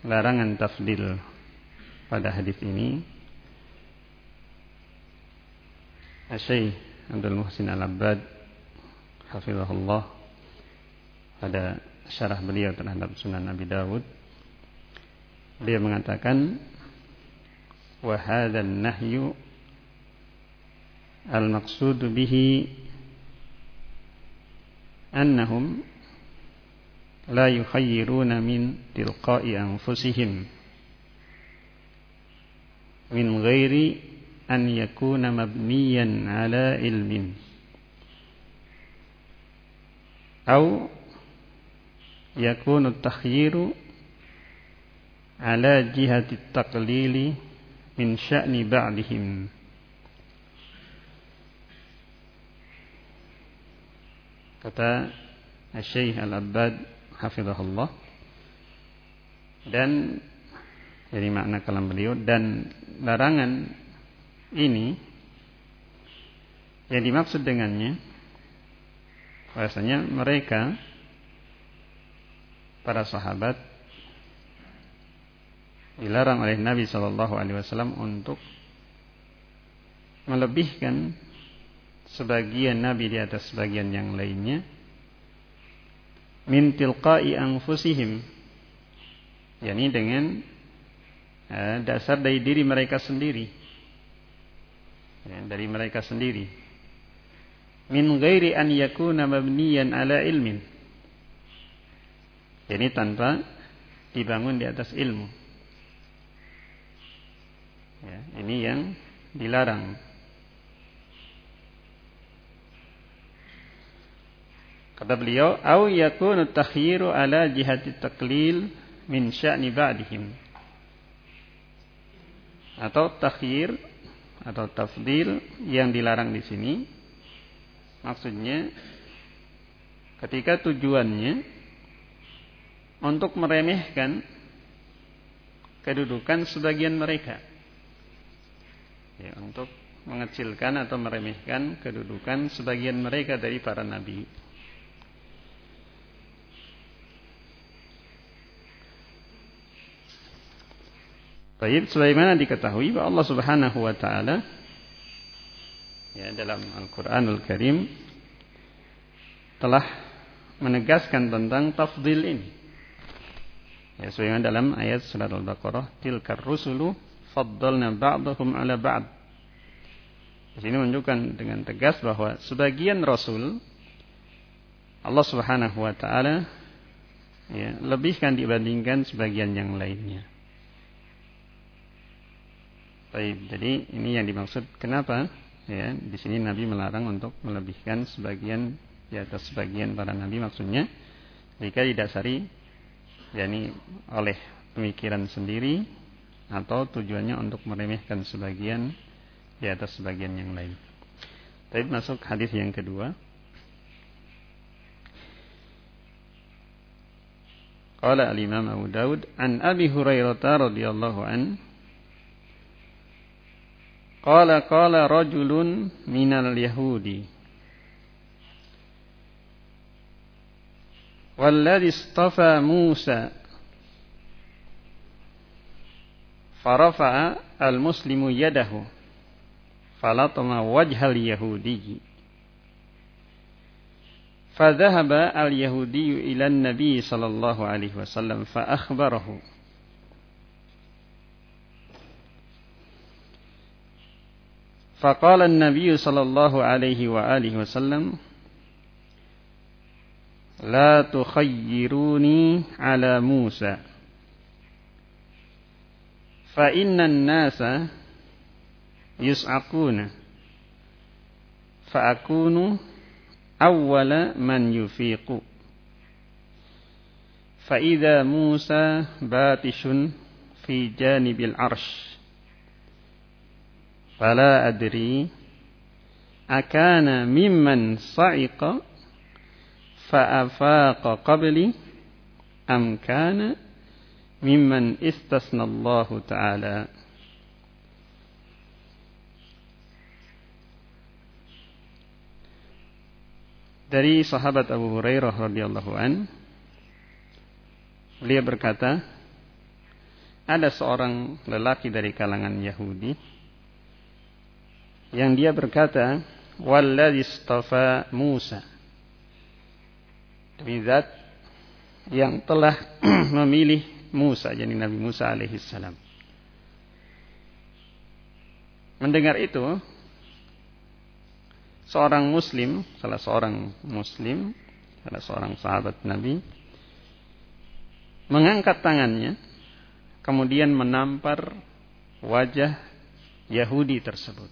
larangan tafdil pada hadis ini, Syekh Abdul Muhsin Al-Abbad hafizahullah pada syarah beliau terhadap Sunan Abi Dawud, beliau mengatakan wa hadzal nahyu al-maqsud bihi annahum la yukhayyiruna min tilqa'i anfusihim min ghairi an yakuna mabniyan ala ilmin aw yakunu at-takhyiru ala jihati at-taqlili min sya'ni ba'dihim. Kata Syekh Al-Abbad hafizahullah, dan jadi makna kalam beliau, dan larangan ini yang dimaksud dengannya bahasanya mereka para sahabat dilarang oleh Nabi SAW untuk melebihkan sebagian Nabi di atas sebagian yang lainnya min tilqa'i anfusihim, yakni dengan dasar dari diri mereka sendiri, dari mereka sendiri, min ghairi an yakuna mabniyan ala ilmin, jadi tanpa dibangun di atas ilmu. Ya, ini yang dilarang. Kata beliau, au yakunu takhyiru ala jihati taqlil min sya'ni ba'dihim, atau takhyir atau tafdil yang dilarang di sini maksudnya ketika tujuannya untuk meremehkan kedudukan sebagian mereka, ya, untuk mengecilkan atau meremehkan kedudukan sebagian mereka dari para nabi. Baik, sebagaimana diketahui bahwa Allah Subhanahu wa taala ya dalam Al-Qur'anul Karim telah menegaskan tentang tafdil ini. Ya, sebagaimana dalam ayat surat Al-Baqarah, tilkar rusulu faddalna ba'dahum 'ala ba'd. Di sini menunjukkan dengan tegas bahwa sebagian rasul Allah Subhanahu wa taala ya lebihkan dibandingkan sebagian yang lainnya. Baik, jadi ini yang dimaksud kenapa ya di sini Nabi melarang untuk melebihkan sebagian di atas sebagian para nabi, maksudnya jika didasari yakni oleh pemikiran sendiri atau tujuannya untuk meremehkan sebagian di atas sebagian yang lain. Baik, masuk hadis yang kedua. Qala al-Imam Abu Dawud an Abi Hurairah radhiyallahu an qala qala rajulun minal yahudi walladhi istafa Musa farafa'a al-muslimu yadahu falatama wajhal yahudi fadhahaba al-yahudi ila an-nabi sallallahu alaihi wasallam fa akhbarahu faqala an-nabi sallallahu alaihi wa alihi wasallam la tukhayyiruni ala Musa fa innan nasa yus'aquna fa akunu awwala man yufiqu fa idza Musa batishun fi janibil arsh fala adri akana mimman sa'iqa fa afaqa qabli am kana mimman istasna Allah Ta'ala. Dari sahabat Abu Hurairah radhiyallahu an, beliau berkata, ada seorang lelaki dari kalangan Yahudi yang dia berkata, "Walladzi istafa Musa." Demi zat yang telah memilih Musa, yakni Nabi Musa alaihi salam. Mendengar itu, salah seorang sahabat Nabi mengangkat tangannya, kemudian menampar wajah Yahudi tersebut.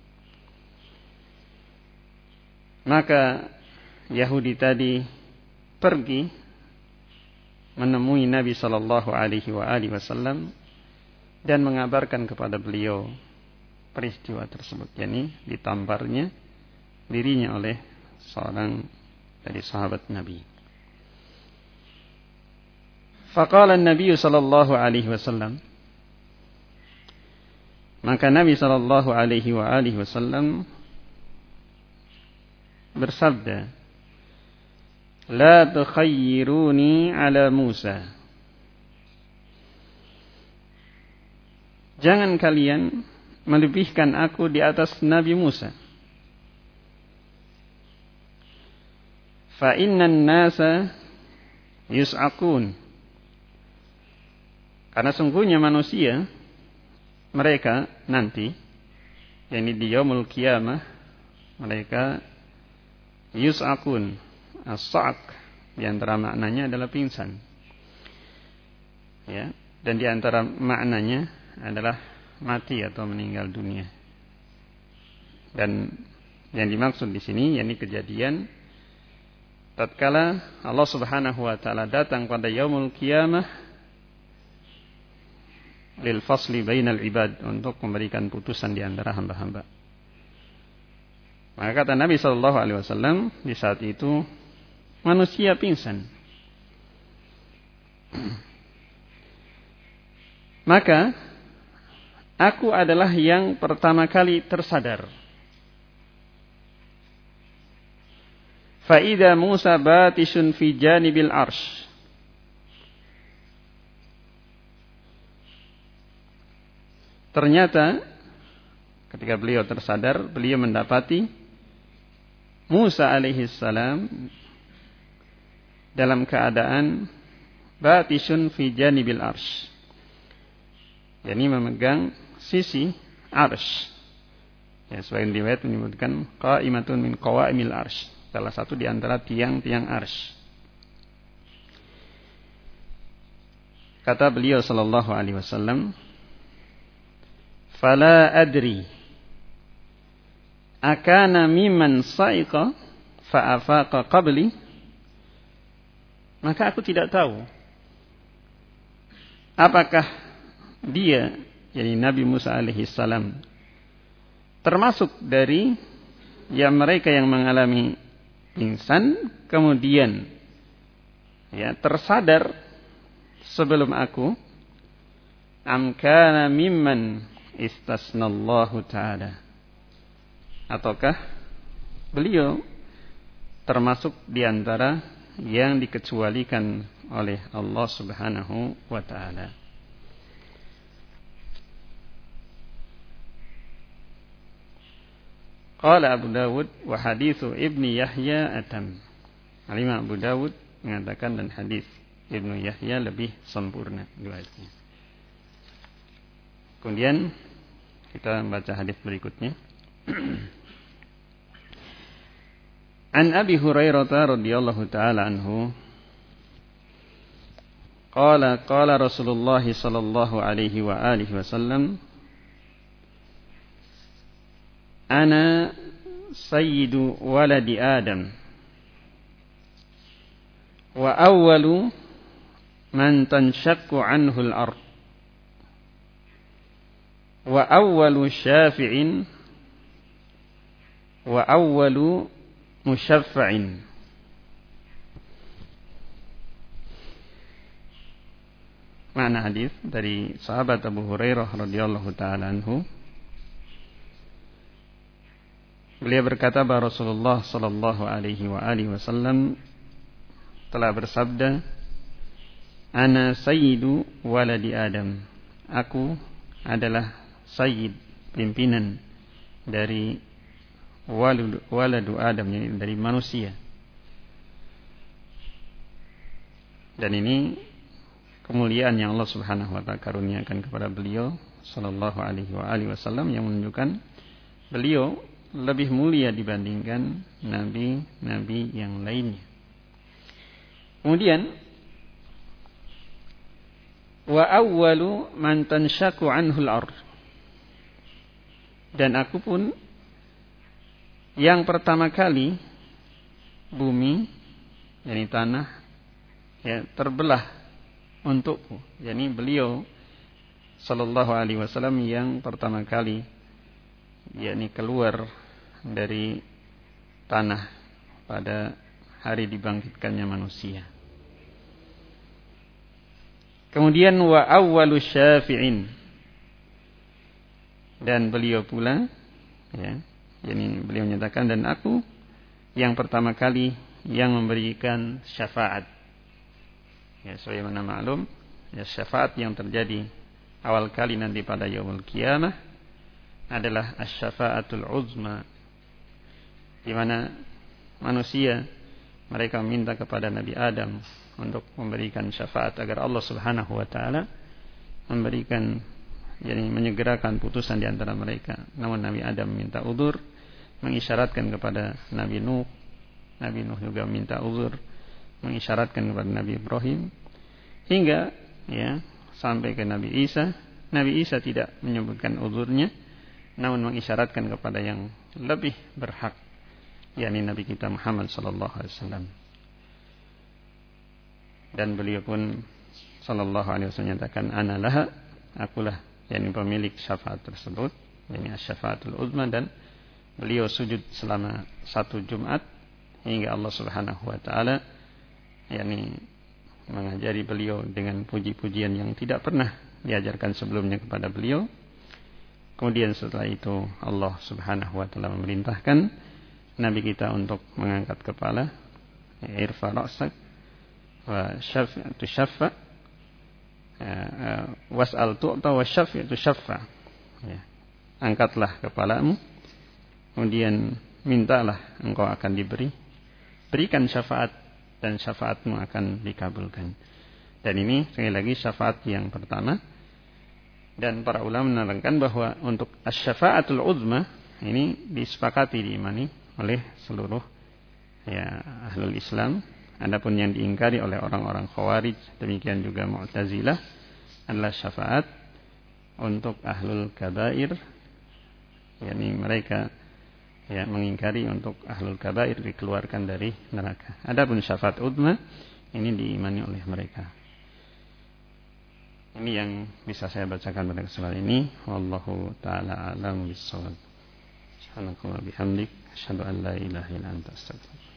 Maka Yahudi tadi pergi menemui Nabi sallallahu alaihi wasallam dan mengabarkan kepada beliau peristiwa tersebut, yakni ditamparnya dirinya oleh seorang dari sahabat Nabi. Faqala an-nabiy sallallahu alaihi wasallam, maka Nabi sallallahu alaihi wasallam bersabda, "La tukhayyiruni ala Musa." Jangan kalian melebihkan aku di atas Nabi Musa. Fa innan nasa yus'akun. Karena sungguhnya manusia, mereka nanti, yakni di yaumul qiyamah, mereka yus'akun. As-sa'ak di antara maknanya adalah pingsan. Ya, dan di antara maknanya adalah mati atau meninggal dunia. Dan yang dimaksud di sini yakni kejadian tatkala Allah Subhanahu wa taala datang pada yaumul qiyamah lil fasli bainal ibad, untuk memberikan putusan di antara hamba-hamba. Maka kata Nabi sallallahu alaihi wasallam, di saat itu manusia pingsan. Maka aku adalah yang pertama kali tersadar. Fa'idha Musa batishun fi janibil arsh. Ternyata ketika beliau tersadar, beliau mendapati Musa alaihi salam dalam keadaan batishun fi janibil arsh, yakni memegang sisi arsh. Ya, sebagian riwayat menyebutkan qa'imatun min qawa'imil arsh, salah satu di antara tiang-tiang arsh. Kata beliau sallallahu alaihi wasallam, "Fala adri akana mimman sa'iqa fa afaqa qabli." Maka aku tidak tahu apakah dia, yakni Nabi Musa alaihi salam, termasuk dari yang mereka yang mengalami pingsan kemudian tersadar sebelum aku, am kana mimman istasnallahu ta'ala, ataukah beliau termasuk di antara yang dikecualikan oleh Allah Subhanahu wa taala. Qala Abu Dawud wa hadithu Ibni Yahya atam. Imam Abu Dawud mengatakan dan hadis Ibnu Yahya lebih sempurna riwayatnya. Kemudian kita membaca hadis berikutnya. An Abi Hurairah radhiyallahu taala anhu qala Rasulullah sallallahu alaihi wa alihi wasallam, ana sayyidu waladi Adam wa awwalu man tanshaqqu anhu al-ard wa awwalu syafi'in wa awwalu musyaffa'in. Makna hadis dari sahabat Abu Hurairah radhiyallahu taala anhu, beliau berkata bahwa Rasulullah sallallahu alaihi wa alihi wasallam telah bersabda, "Ana sayyidu waladi Adam." aku adalah sayyid, pimpinan dari waladu Adam, dari manusia. Dan ini kemuliaan yang Allah Subhanahu wa taala karuniakan kepada beliau sallallahu alaihi wasallam, yang menunjukkan beliau lebih mulia dibandingkan nabi-nabi yang lainnya. Kemudian wa awwalu man tanshaku anhu al-ard, dan aku pun yang pertama kali bumi, yakni tanah, terbelah untukku. Yani beliau sallallahu alaihi wasallam yang pertama kali yakni keluar dari tanah pada hari dibangkitkannya manusia. Kemudian wa awwalu syafi'in, dan beliau pula yakni beliau menyatakan, dan aku yang pertama kali yang memberikan syafaat. Sebagaimana maklum, syafaat yang terjadi awal kali nanti pada yaumul qiyamah adalah asy-syafaatul uzma, di mana manusia mereka meminta kepada Nabi Adam untuk memberikan syafaat agar Allah Subhanahu wa taala memberikan, yakni menyegerakan putusan di antara mereka. Namun Nabi Adam minta uzur, mengisyaratkan kepada Nabi Nuh. Nabi Nuh juga minta uzur, mengisyaratkan kepada Nabi Ibrahim, hingga sampai ke Nabi Isa. Nabi Isa tidak menyebutkan uzurnya, namun mengisyaratkan kepada yang lebih berhak, yakni Nabi kita Muhammad sallallahu alaihi wasallam. Dan beliau pun sallallahu alaihi wasallam menyatakan, ana laha, akulah yakni pemilik syafaat tersebut, yakni asy-syafaatul uzma. Dan beliau sujud selama 1 Jumat hingga Allah Subhanahu wa taala yakni mengajari beliau dengan puji-pujian yang tidak pernah diajarkan sebelumnya kepada beliau. Kemudian setelah itu Allah Subhanahu wa taala memerintahkan Nabi kita untuk mengangkat kepala, irfa ra'sak wa syafa'tu syaffa, was'al tu'ta wa syafa'tu syaffa. Angkatlah kepalamu, kemudian mintalah, engkau akan diberi. Berikan syafaat, dan syafaatmu akan dikabulkan. Dan ini sekali lagi syafaat yang pertama. Dan para ulama menerangkan bahwa untuk asy-syafaatul uzma ini disepakati, diimani oleh seluruh ahlul Islam. Adapun yang diingkari oleh orang-orang Khawarij, demikian juga Mu'tazilah, adalah syafaat untuk ahlul kabair, yakni mereka mengingkari untuk ahlul kabair dikeluarkan dari neraka. Adapun syafaat uzma ini diimani oleh mereka. Ini yang bisa saya bacakan pada kesempatan ini. Wallahu ta'ala a'lam bis-shawab. Subhanakallahumma bihamdik, asyhadu an la ilaha illa anta, astaghfiruka.